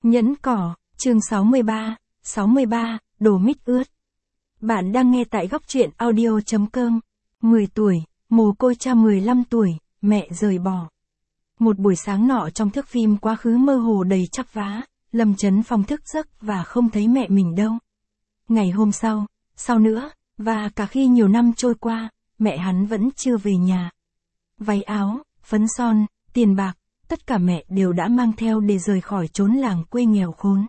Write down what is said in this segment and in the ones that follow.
Nhẫn cỏ, chương 63, đồ mít ướt. Bạn đang nghe tại góc truyện audio.com. 10 tuổi, mồ côi cha 15 tuổi, mẹ rời bỏ. Một buổi sáng nọ trong thước phim quá khứ mơ hồ đầy chắp vá, Lâm Chấn Phong thức giấc và không thấy mẹ mình đâu. Ngày hôm sau nữa, và cả khi nhiều năm trôi qua, mẹ hắn vẫn chưa về nhà. Váy áo, phấn son, tiền bạc, tất cả mẹ đều đã mang theo để rời khỏi chốn làng quê nghèo khốn.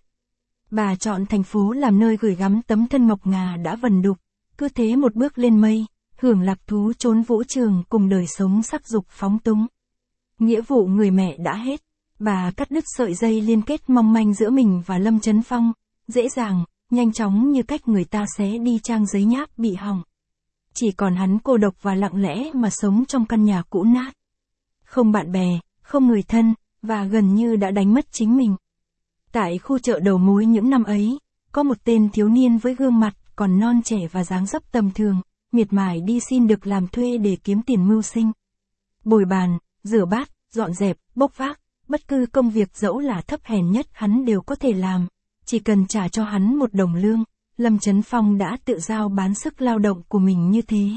Bà chọn thành phố làm nơi gửi gắm tấm thân ngọc ngà đã vần đục, cứ thế một bước lên mây, hưởng lạc thú trốn vũ trường cùng đời sống sắc dục phóng túng. Nghĩa vụ người mẹ đã hết, bà cắt đứt sợi dây liên kết mong manh giữa mình và Lâm Chấn Phong, dễ dàng, nhanh chóng như cách người ta xé đi trang giấy nháp bị hỏng. Chỉ còn hắn cô độc và lặng lẽ mà sống trong căn nhà cũ nát. Không bạn bè, không người thân, và gần như đã đánh mất chính mình. Tại khu chợ đầu mối những năm ấy, có một tên thiếu niên với gương mặt còn non trẻ và dáng dấp tầm thường, miệt mài đi xin được làm thuê để kiếm tiền mưu sinh. Bồi bàn, rửa bát, dọn dẹp, bốc vác, bất cứ công việc dẫu là thấp hèn nhất hắn đều có thể làm, chỉ cần trả cho hắn một đồng lương. Lâm Chấn Phong đã tự giao bán sức lao động của mình như thế.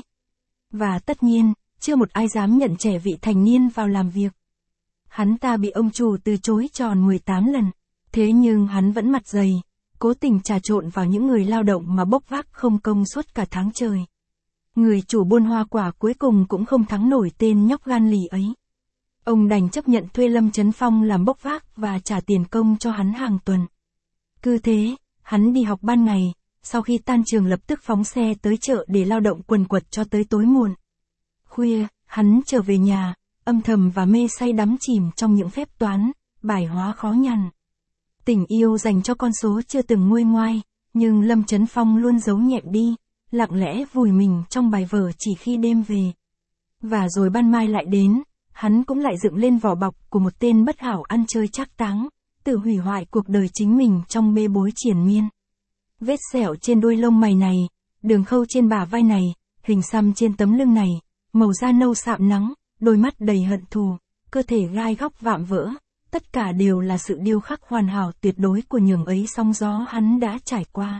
Và tất nhiên, chưa một ai dám nhận trẻ vị thành niên vào làm việc. Hắn ta bị ông chủ từ chối tròn 18 lần, thế nhưng hắn vẫn mặt dày, cố tình trà trộn vào những người lao động mà bốc vác không công suốt cả tháng trời. Người chủ buôn hoa quả cuối cùng cũng không thắng nổi tên nhóc gan lì ấy. Ông đành chấp nhận thuê Lâm Chấn Phong làm bốc vác và trả tiền công cho hắn hàng tuần. Cứ thế, hắn đi học ban ngày, sau khi tan trường lập tức phóng xe tới chợ để lao động quần quật cho tới tối muộn. Khuya, hắn trở về nhà, âm thầm và mê say đắm chìm trong những phép toán, bài hóa khó nhằn. Tình yêu dành cho con số chưa từng nguôi ngoai, nhưng Lâm Chấn Phong luôn giấu nhẹm đi, lặng lẽ vùi mình trong bài vở chỉ khi đêm về. Và rồi ban mai lại đến, hắn cũng lại dựng lên vỏ bọc của một tên bất hảo ăn chơi trác táng, tự hủy hoại cuộc đời chính mình trong bê bối triền miên. Vết sẹo trên đuôi lông mày này, đường khâu trên bả vai này, hình xăm trên tấm lưng này, màu da nâu sạm nắng, đôi mắt đầy hận thù, cơ thể gai góc vạm vỡ, tất cả đều là sự điêu khắc hoàn hảo tuyệt đối của nhường ấy sóng gió hắn đã trải qua.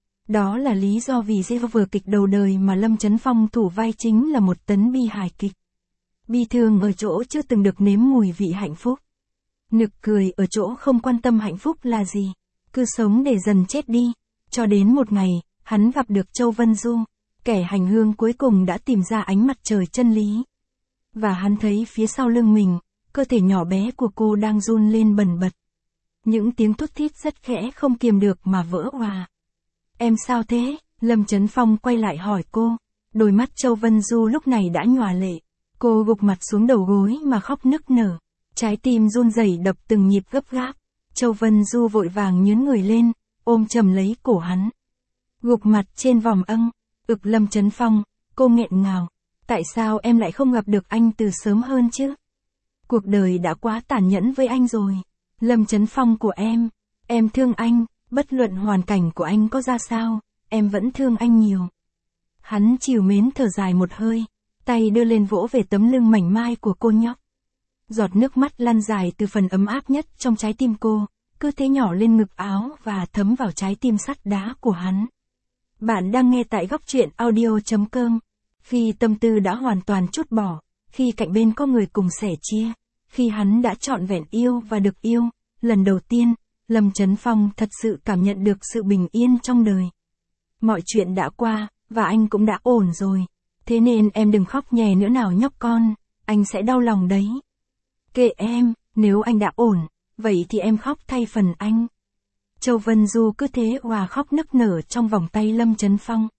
Đó là lý do vì vở kịch đầu đời mà Lâm Chấn Phong thủ vai chính là một tấn bi hài kịch. Bi thương ở chỗ chưa từng được nếm mùi vị hạnh phúc. Nực cười ở chỗ không quan tâm hạnh phúc là gì, cứ sống để dần chết đi. Cho đến một ngày, hắn gặp được Châu Vân Du, kẻ hành hương cuối cùng đã tìm ra ánh mặt trời chân lý. Và hắn thấy phía sau lưng mình, cơ thể nhỏ bé của cô đang run lên bần bật. Những tiếng thút thít rất khẽ không kiềm được mà vỡ òa. Em sao thế? Lâm Chấn Phong quay lại hỏi cô. Đôi mắt Châu Vân Du lúc này đã nhòa lệ. Cô gục mặt xuống đầu gối mà khóc nức nở. Trái tim run rẩy đập từng nhịp gấp gáp. Châu Vân Du vội vàng nhướn người lên, ôm chầm lấy cổ hắn. Gục mặt trên vòm âng, Lâm Chấn Phong, cô nghẹn ngào. Tại sao em lại không gặp được anh từ sớm hơn chứ? Cuộc đời đã quá tàn nhẫn với anh rồi. Lâm Chấn Phong của em thương anh, bất luận hoàn cảnh của anh có ra sao, em vẫn thương anh nhiều. Hắn trìu mến thở dài một hơi, tay đưa lên vỗ về tấm lưng mảnh mai của cô nhóc. Giọt nước mắt lăn dài từ phần ấm áp nhất trong trái tim cô, cứ thế nhỏ lên ngực áo và thấm vào trái tim sắt đá của hắn. Bạn đang nghe tại góc truyện audio.com. Khi tâm tư đã hoàn toàn trút bỏ, khi cạnh bên có người cùng sẻ chia, khi hắn đã trọn vẹn yêu và được yêu, lần đầu tiên, Lâm Chấn Phong thật sự cảm nhận được sự bình yên trong đời. Mọi chuyện đã qua, và anh cũng đã ổn rồi. Thế nên em đừng khóc nhè nữa nào nhóc con, anh sẽ đau lòng đấy. Kệ em, nếu anh đã ổn, vậy thì em khóc thay phần anh. Châu Vân Du cứ thế òa khóc nức nở trong vòng tay Lâm Chấn Phong.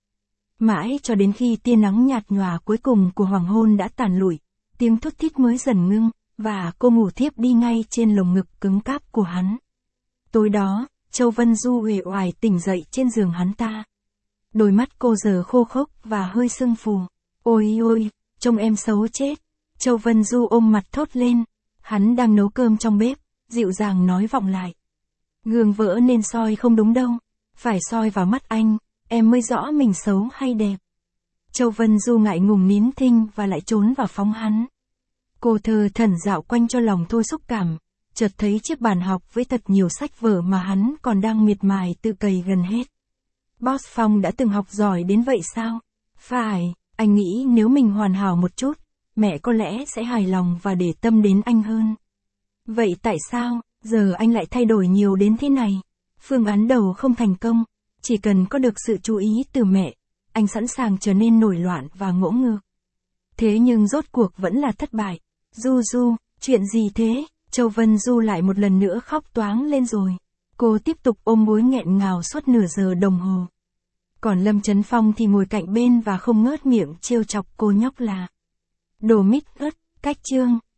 Mãi cho đến khi tia nắng nhạt nhòa cuối cùng của hoàng hôn đã tàn lụi, tiếng thút thít mới dần ngưng, và cô ngủ thiếp đi ngay trên lồng ngực cứng cáp của hắn. Tối đó, Châu Vân Du uể oải tỉnh dậy trên giường hắn ta. Đôi mắt cô giờ khô khốc và hơi sưng phù. Ôi ôi, trông em xấu chết. Châu Vân Du ôm mặt thốt lên. Hắn đang nấu cơm trong bếp, dịu dàng nói vọng lại. Gương vỡ nên soi không đúng đâu. Phải soi vào mắt anh, em mới rõ mình xấu hay đẹp. Châu Vân Du ngại ngùng nín thinh và lại trốn vào phóng hắn. Cô thơ thẩn dạo quanh cho lòng thôi xúc cảm. chợt thấy chiếc bàn học với thật nhiều sách vở mà hắn còn đang miệt mài tự cày gần hết. Boss Phong đã từng học giỏi đến vậy sao? Phải, anh nghĩ nếu mình hoàn hảo một chút, mẹ có lẽ sẽ hài lòng và để tâm đến anh hơn. Vậy tại sao, giờ anh lại thay đổi nhiều đến thế này? Phương án đầu không thành công, chỉ cần có được sự chú ý từ mẹ, anh sẵn sàng trở nên nổi loạn và ngỗ ngược. Thế nhưng rốt cuộc vẫn là thất bại. Du, chuyện gì thế? Châu Vân Du lại một lần nữa khóc toáng lên rồi. Cô tiếp tục ôm bối nghẹn ngào suốt nửa giờ đồng hồ. Còn Lâm Chấn Phong thì ngồi cạnh bên và không ngớt miệng trêu chọc cô nhóc là đồ mít ớt, cách chương.